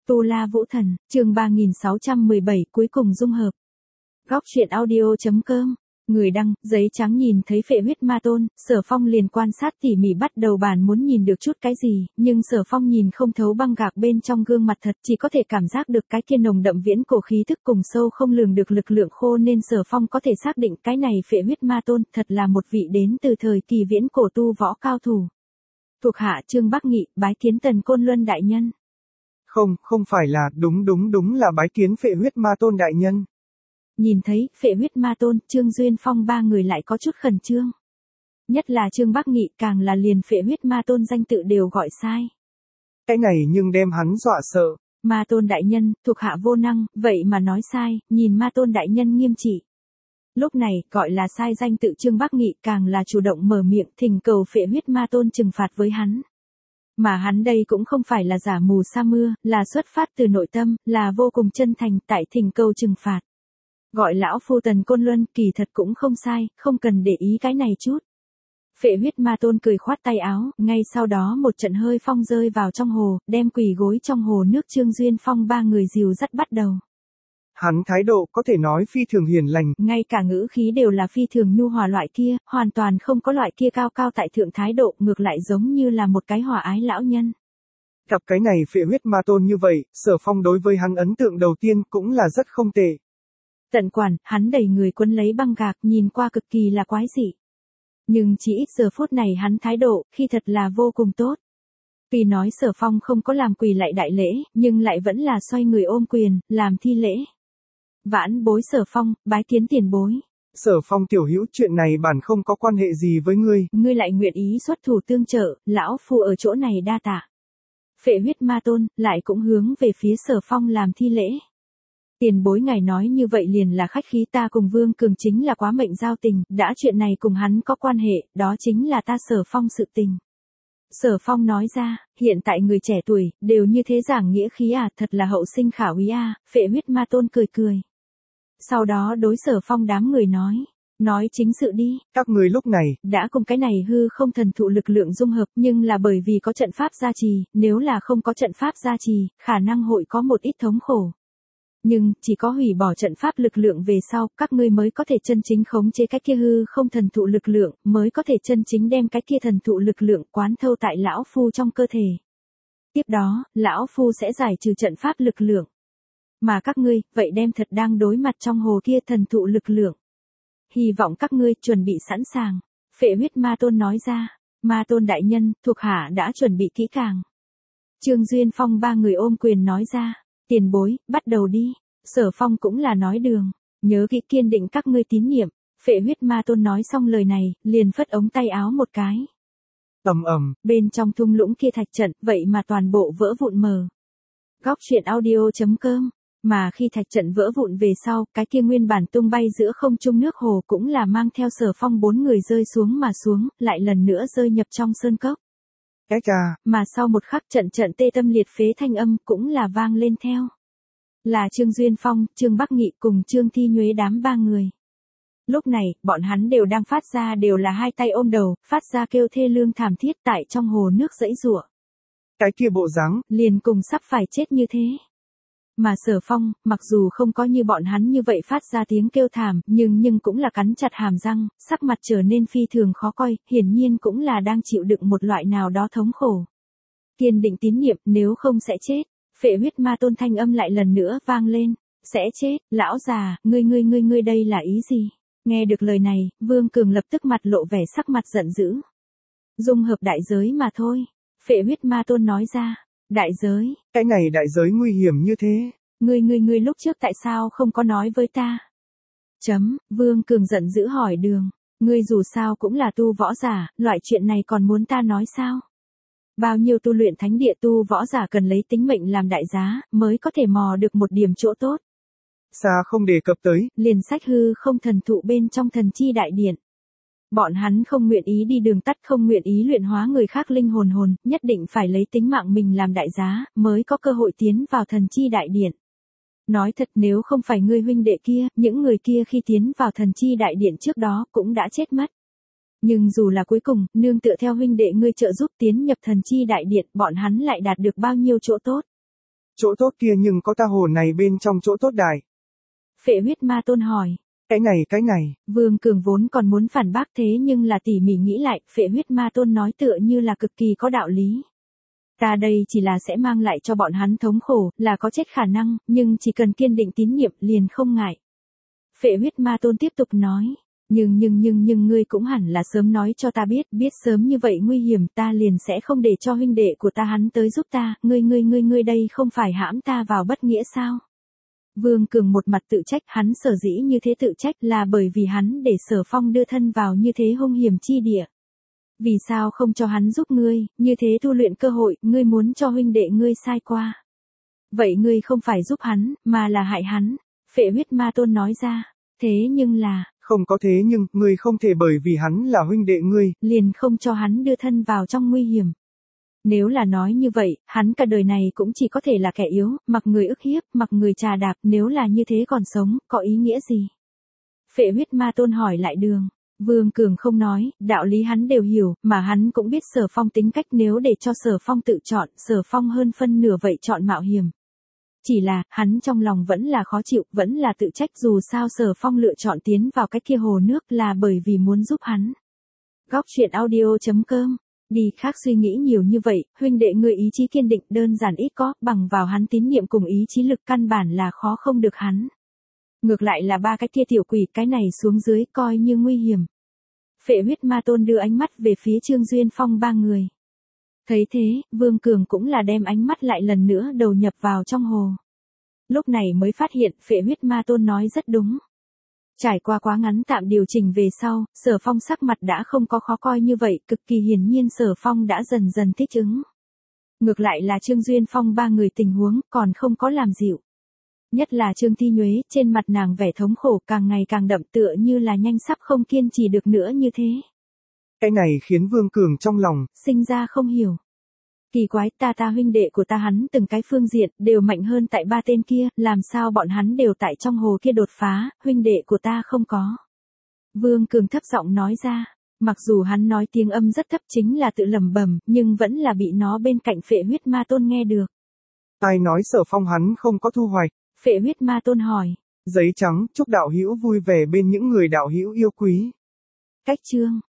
Tu La Vũ Thần, chương 3617 cuối cùng dung hợp. Góc truyện audio.com. Người đăng, giấy trắng nhìn thấy phệ huyết ma tôn, Sở Phong liền quan sát tỉ mỉ bắt đầu bản muốn nhìn được chút cái gì, nhưng Sở Phong nhìn không thấu băng gạc bên trong gương mặt thật, chỉ có thể cảm giác được cái kia nồng đậm viễn cổ khí thức cùng sâu không lường được lực lượng khô nên Sở Phong có thể xác định cái này phệ huyết ma tôn thật là một vị đến từ thời kỳ viễn cổ tu võ cao thủ. Thuộc hạ Trương Bắc Nghị, bái kiến Tần Côn Luân đại nhân. Không phải là, đúng là bái kiến phệ huyết ma tôn đại nhân. Nhìn thấy, phệ huyết ma tôn, Trương Duyên Phong ba người lại có chút khẩn trương. Nhất là Trương Bắc Nghị càng là liền phệ huyết ma tôn danh tự đều gọi sai. Cái này nhưng đem hắn dọa sợ. Ma tôn đại nhân, thuộc hạ vô năng, vậy mà nói sai, nhìn ma tôn đại nhân nghiêm trị. Lúc này, gọi là sai danh tự Trương Bắc Nghị càng là chủ động mở miệng thỉnh cầu phệ huyết ma tôn trừng phạt với hắn. Mà hắn đây cũng không phải là giả mù sa mưa, là xuất phát từ nội tâm, là vô cùng chân thành tại thỉnh cầu trừng phạt. Gọi lão phu Tần Côn Luân kỳ thật cũng không sai, không cần để ý cái này chút. Phệ huyết ma tôn cười khoát tay áo, ngay sau đó một trận hơi phong rơi vào trong hồ, đem quỳ gối trong hồ nước Trương Duyên Phong ba người dìu dắt bắt đầu. Hắn thái độ có thể nói phi thường hiền lành. Ngay cả ngữ khí đều là phi thường nhu hòa loại kia, hoàn toàn không có loại kia cao cao tại thượng thái độ, ngược lại giống như là một cái hòa ái lão nhân. Gặp cái này phệ huyết ma tôn như vậy, Sở Phong đối với hắn ấn tượng đầu tiên cũng là rất không tệ. Tận quản, hắn đẩy người quấn lấy băng gạc nhìn qua cực kỳ là quái dị. Nhưng chỉ ít giờ phút này hắn thái độ, khi thật là vô cùng tốt. Vì nói Sở Phong không có làm quỳ lại đại lễ, nhưng lại vẫn là xoay người ôm quyền, làm thi lễ. Vãn bối Sở Phong, bái kiến tiền bối. Sở Phong tiểu hữu, chuyện này bản không có quan hệ gì với ngươi. Ngươi lại nguyện ý xuất thủ tương trợ, lão phu ở chỗ này đa tạ. Phệ huyết ma tôn, lại cũng hướng về phía Sở Phong làm thi lễ. Tiền bối ngài nói như vậy liền là khách khí, ta cùng Vương Cường chính là quá mệnh giao tình, đã chuyện này cùng hắn có quan hệ, đó chính là ta Sở Phong sự tình. Sở Phong nói ra, hiện tại người trẻ tuổi, đều như thế giảng nghĩa khí à, thật là hậu sinh khả úy à, phệ huyết ma tôn cười cười. Sau đó đối Sở Phong đám người nói chính sự đi. Các người lúc này, đã cùng cái này hư không thần thụ lực lượng dung hợp, nhưng là bởi vì có trận pháp gia trì, nếu là không có trận pháp gia trì, khả năng hội có một ít thống khổ. Nhưng, chỉ có hủy bỏ trận pháp lực lượng về sau, các ngươi mới có thể chân chính khống chế cái kia hư không thần thụ lực lượng, mới có thể chân chính đem cái kia thần thụ lực lượng quán thâu tại lão phu trong cơ thể. Tiếp đó, lão phu sẽ giải trừ trận pháp lực lượng. Mà các ngươi, vậy đem thật đang đối mặt trong hồ kia thần thụ lực lượng. Hy vọng các ngươi chuẩn bị sẵn sàng. Phệ huyết ma tôn nói ra, ma tôn đại nhân, thuộc hạ đã chuẩn bị kỹ càng. Trương Duyên Phong ba người ôm quyền nói ra. Tiền bối, bắt đầu đi. Sở Phong cũng là nói đường. Nhớ kỹ kiên định các ngươi tín nhiệm. Phệ huyết ma tôn nói xong lời này, liền phất ống tay áo một cái. Bên trong thung lũng kia thạch trận, vậy mà toàn bộ vỡ vụn mờ. Góc truyện audio.com. Mà khi thạch trận vỡ vụn về sau, cái kia nguyên bản tung bay giữa không trung nước hồ cũng là mang theo Sở Phong bốn người rơi xuống mà xuống, lại lần nữa rơi nhập trong sơn cốc. Mà sau một khắc trận tê tâm liệt phế thanh âm cũng là vang lên theo. Là Trương Duyên Phong, Trương Bắc Nghị cùng Trương Thi Nhuế đám ba người. Lúc này, bọn hắn đều đang phát ra đều là hai tay ôm đầu, phát ra kêu thê lương thảm thiết tại trong hồ nước giãy giụa. Cái kia bộ dáng, liền cùng sắp phải chết như thế. Mà Sở Phong, mặc dù không có như bọn hắn như vậy phát ra tiếng kêu thảm, nhưng cũng là cắn chặt hàm răng, sắc mặt trở nên phi thường khó coi, hiển nhiên cũng là đang chịu đựng một loại nào đó thống khổ. Kiên định tín niệm, nếu không sẽ chết. Phệ huyết ma tôn thanh âm lại lần nữa vang lên. Sẽ chết, lão già, ngươi đây là ý gì? Nghe được lời này, Vương Cường lập tức mặt lộ vẻ sắc mặt giận dữ. Dung hợp đại giới mà thôi. Phệ huyết ma tôn nói ra. Đại giới. Cái này đại giới nguy hiểm như thế. Ngươi lúc trước tại sao không có nói với ta? Vương Cường giận dữ hỏi đường. Ngươi dù sao cũng là tu võ giả, loại chuyện này còn muốn ta nói sao? Bao nhiêu tu luyện thánh địa tu võ giả cần lấy tính mệnh làm đại giá, mới có thể mò được một điểm chỗ tốt. Xa không đề cập tới. Liền sách hư không thần thụ bên trong thần chi đại điện. Bọn hắn không nguyện ý đi đường tắt, không nguyện ý luyện hóa người khác linh hồn, nhất định phải lấy tính mạng mình làm đại giá, mới có cơ hội tiến vào thần chi đại điện. Nói thật, nếu không phải ngươi huynh đệ kia, những người kia khi tiến vào thần chi đại điện trước đó cũng đã chết mất. Nhưng dù là cuối cùng, nương tựa theo huynh đệ ngươi trợ giúp tiến nhập thần chi đại điện, bọn hắn lại đạt được bao nhiêu chỗ tốt. chỗ tốt kia nhưng có ta hồ này bên trong chỗ tốt đại. Phệ huyết ma tôn hỏi. Cái này. Vương Cường vốn còn muốn phản bác thế nhưng là tỉ mỉ nghĩ lại, Phệ huyết ma tôn nói tựa như là cực kỳ có đạo lý. Ta đây chỉ là sẽ mang lại cho bọn hắn thống khổ, là có chết khả năng, nhưng chỉ cần kiên định tín nhiệm liền không ngại. Phệ huyết ma tôn tiếp tục nói. Nhưng ngươi cũng hẳn là sớm nói cho ta biết sớm như vậy nguy hiểm ta liền sẽ không để cho huynh đệ của ta hắn tới giúp ta, ngươi đây không phải hãm ta vào bất nghĩa sao? Vương Cường một mặt tự trách, hắn sở dĩ như thế tự trách là bởi vì hắn để Sở Phong đưa thân vào như thế hung hiểm chi địa. Vì sao không cho hắn giúp ngươi, như thế tu luyện cơ hội, ngươi muốn cho huynh đệ ngươi sai qua. Vậy ngươi không phải giúp hắn, mà là hại hắn, Phệ huyết ma tôn nói ra, thế nhưng là, không có thế nhưng, ngươi không thể bởi vì hắn là huynh đệ ngươi, liền không cho hắn đưa thân vào trong nguy hiểm. Nếu là nói như vậy, hắn cả đời này cũng chỉ có thể là kẻ yếu, mặc người ức hiếp, mặc người trà đạp, nếu là như thế còn sống, có ý nghĩa gì? Phệ huyết ma tôn hỏi lại Đường. Vương Cường không nói, đạo lý hắn đều hiểu, mà hắn cũng biết Sở Phong tính cách, nếu để cho Sở Phong tự chọn, Sở Phong hơn phân nửa vậy chọn mạo hiểm. Chỉ là, hắn trong lòng vẫn là khó chịu, vẫn là tự trách, dù sao Sở Phong lựa chọn tiến vào cái kia hồ nước là bởi vì muốn giúp hắn. Góc truyện audio.com. Đi khác suy nghĩ nhiều như vậy, huynh đệ ngươi ý chí kiên định đơn giản ít có, bằng vào hắn tín nhiệm cùng ý chí lực căn bản là khó không được hắn. Ngược lại là ba cái kia tiểu quỷ, cái này xuống dưới coi như nguy hiểm. Phệ huyết ma tôn đưa ánh mắt về phía Trương Duyên Phong ba người. Thấy thế, Vương Cường cũng là đem ánh mắt lại lần nữa đầu nhập vào trong hồ. Lúc này mới phát hiện Phệ huyết ma tôn nói rất đúng. Trải qua quá ngắn tạm điều chỉnh về sau, Sở Phong sắc mặt đã không có khó coi như vậy, cực kỳ hiển nhiên Sở Phong đã dần dần thích ứng. Ngược lại là Trương Duyên Phong ba người tình huống còn không có làm dịu. Nhất là Trương Thi Nhuế, trên mặt nàng vẻ thống khổ càng ngày càng đậm, tựa như là nhanh sắp không kiên trì được nữa như thế. Cái này khiến Vương Cường trong lòng sinh ra không hiểu. Kỳ quái, ta huynh đệ của ta hắn từng cái phương diện đều mạnh hơn tại ba tên kia, làm sao bọn hắn đều tại trong hồ kia đột phá, huynh đệ của ta không có. Vương Cường thấp giọng nói ra, mặc dù hắn nói tiếng âm rất thấp chính là tự lẩm bẩm, nhưng vẫn là bị nó bên cạnh Phệ huyết ma tôn nghe được. Ai nói Sở Phong hắn không có thu hoạch? Phệ huyết ma tôn hỏi. Giấy trắng, chúc đạo hữu vui vẻ bên những người đạo hữu yêu quý. Cách chương